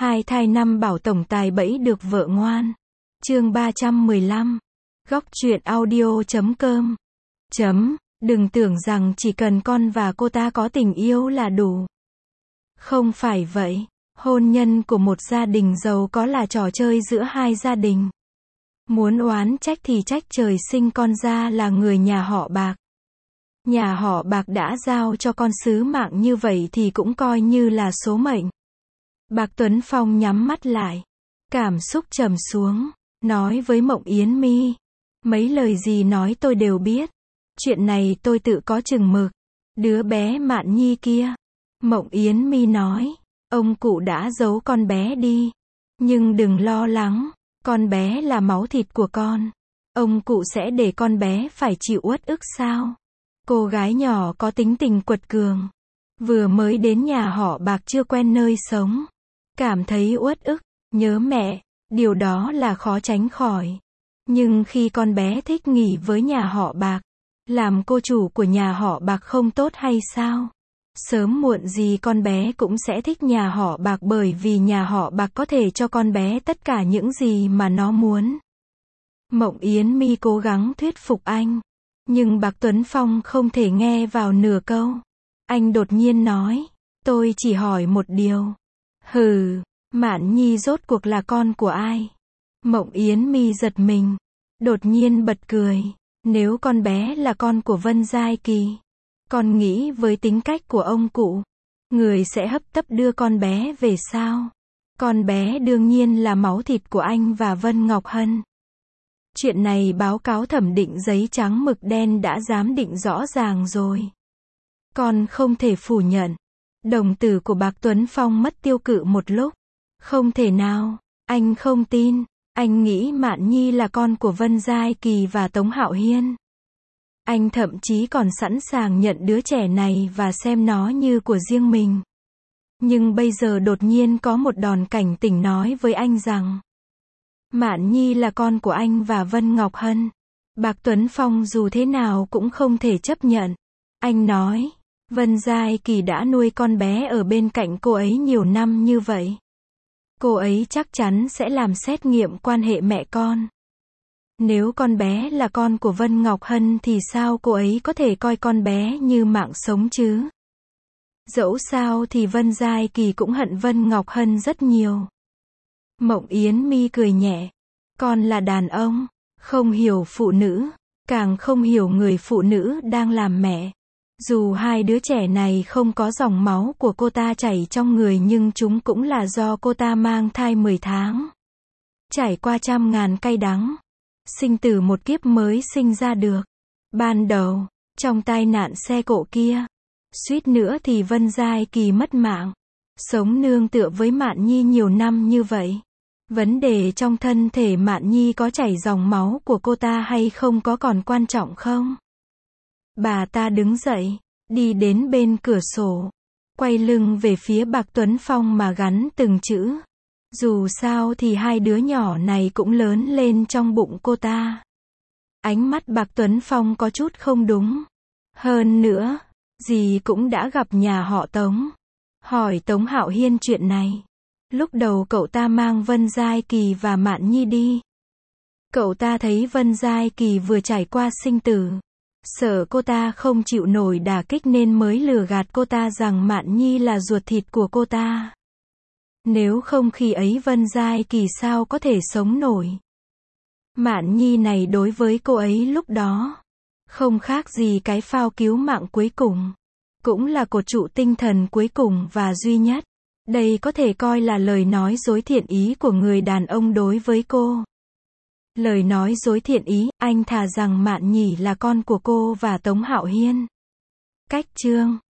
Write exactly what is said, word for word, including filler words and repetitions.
Hai thai năm bảo tổng tài bẫy được vợ ngoan. Chương ba trăm mười lăm. Góc truyện audio chấm com. Chấm, đừng tưởng rằng chỉ cần con và cô ta có tình yêu là đủ. Không phải vậy. Hôn nhân của một gia đình giàu có là trò chơi giữa hai gia đình. Muốn oán trách thì trách trời sinh con ra là người nhà họ Bạc. Nhà họ Bạc đã giao cho con sứ mạng như vậy thì cũng coi như là số mệnh. Bạc Tuấn Phong nhắm mắt lại, cảm xúc trầm xuống, nói với Mộng Yến My, mấy lời gì nói tôi đều biết. Chuyện này tôi tự có chừng mực. Đứa bé Mạn Nhi kia. Mộng Yến My nói, ông cụ đã giấu con bé đi. Nhưng đừng lo lắng, con bé là máu thịt của con. Ông cụ sẽ để con bé phải chịu uất ức sao? Cô gái nhỏ có tính tình quật cường. Vừa mới đến nhà họ Bạc chưa quen nơi sống. Cảm thấy uất ức, nhớ mẹ, điều đó là khó tránh khỏi. Nhưng khi con bé thích nghỉ với nhà họ Bạc, làm cô chủ của nhà họ Bạc không tốt hay sao? Sớm muộn gì con bé cũng sẽ thích nhà họ Bạc bởi vì nhà họ Bạc có thể cho con bé tất cả những gì mà nó muốn. Mộng Yến My cố gắng thuyết phục anh. Nhưng Bạc Tuấn Phong không thể nghe vào nửa câu. Anh đột nhiên nói, tôi chỉ hỏi một điều. Hừ, Mạn Nhi rốt cuộc là con của ai? Mộng Yến My giật mình. Đột nhiên bật cười. Nếu con bé là con của Vân Giai Kỳ, con nghĩ với tính cách của ông cụ, người sẽ hấp tấp đưa con bé về sao? Con bé đương nhiên là máu thịt của anh và Vân Ngọc Hân. Chuyện này báo cáo thẩm định giấy trắng mực đen đã giám định rõ ràng rồi. Con không thể phủ nhận. Đồng tử của Bạc Tuấn Phong mất tiêu cự một lúc. Không thể nào, anh không tin. Anh nghĩ Mạn Nhi là con của Vân Giai Kỳ và Tống Hạo Hiên. Anh thậm chí còn sẵn sàng nhận đứa trẻ này và xem nó như của riêng mình. Nhưng bây giờ đột nhiên có một đòn cảnh tỉnh nói với anh rằng Mạn Nhi là con của anh và Vân Ngọc Hân. Bạc Tuấn Phong dù thế nào cũng không thể chấp nhận. Anh nói, Vân Giai Kỳ đã nuôi con bé ở bên cạnh cô ấy nhiều năm như vậy. Cô ấy chắc chắn sẽ làm xét nghiệm quan hệ mẹ con. Nếu con bé là con của Vân Ngọc Hân thì sao cô ấy có thể coi con bé như mạng sống chứ? Dẫu sao thì Vân Giai Kỳ cũng hận Vân Ngọc Hân rất nhiều. Mộng Yến My cười nhẹ. Con là đàn ông, không hiểu phụ nữ, càng không hiểu người phụ nữ đang làm mẹ. Dù hai đứa trẻ này không có dòng máu của cô ta chảy trong người nhưng chúng cũng là do cô ta mang thai mười tháng. Trải qua trăm ngàn cay đắng. Sinh tử một kiếp mới sinh ra được. Ban đầu, trong tai nạn xe cộ kia, suýt nữa thì Vân Giai Kỳ mất mạng. Sống nương tựa với Mạn Nhi nhiều năm như vậy. Vấn đề trong thân thể Mạn Nhi có chảy dòng máu của cô ta hay không có còn quan trọng không? Bà ta đứng dậy, đi đến bên cửa sổ, quay lưng về phía Bạc Tuấn Phong mà gắn từng chữ. Dù sao thì hai đứa nhỏ này cũng lớn lên trong bụng cô ta. Ánh mắt Bạc Tuấn Phong có chút không đúng. Hơn nữa, dì cũng đã gặp nhà họ Tống. Hỏi Tống Hạo Hiên chuyện này. Lúc đầu cậu ta mang Vân Giai Kỳ và Mạn Nhi đi. Cậu ta thấy Vân Giai Kỳ vừa trải qua sinh tử. Sợ cô ta không chịu nổi đả kích nên mới lừa gạt cô ta rằng Mạn Nhi là ruột thịt của cô ta. Nếu không khi ấy Vân Giai Kỳ sao có thể sống nổi. Mạn Nhi này đối với cô ấy lúc đó, không khác gì cái phao cứu mạng cuối cùng. Cũng là cột trụ tinh thần cuối cùng và duy nhất. Đây có thể coi là lời nói dối thiện ý của người đàn ông đối với cô. Lời nói dối thiện ý, anh thà rằng Mạn Nhi là con của cô và Tống Hạo Hiên. Cách chương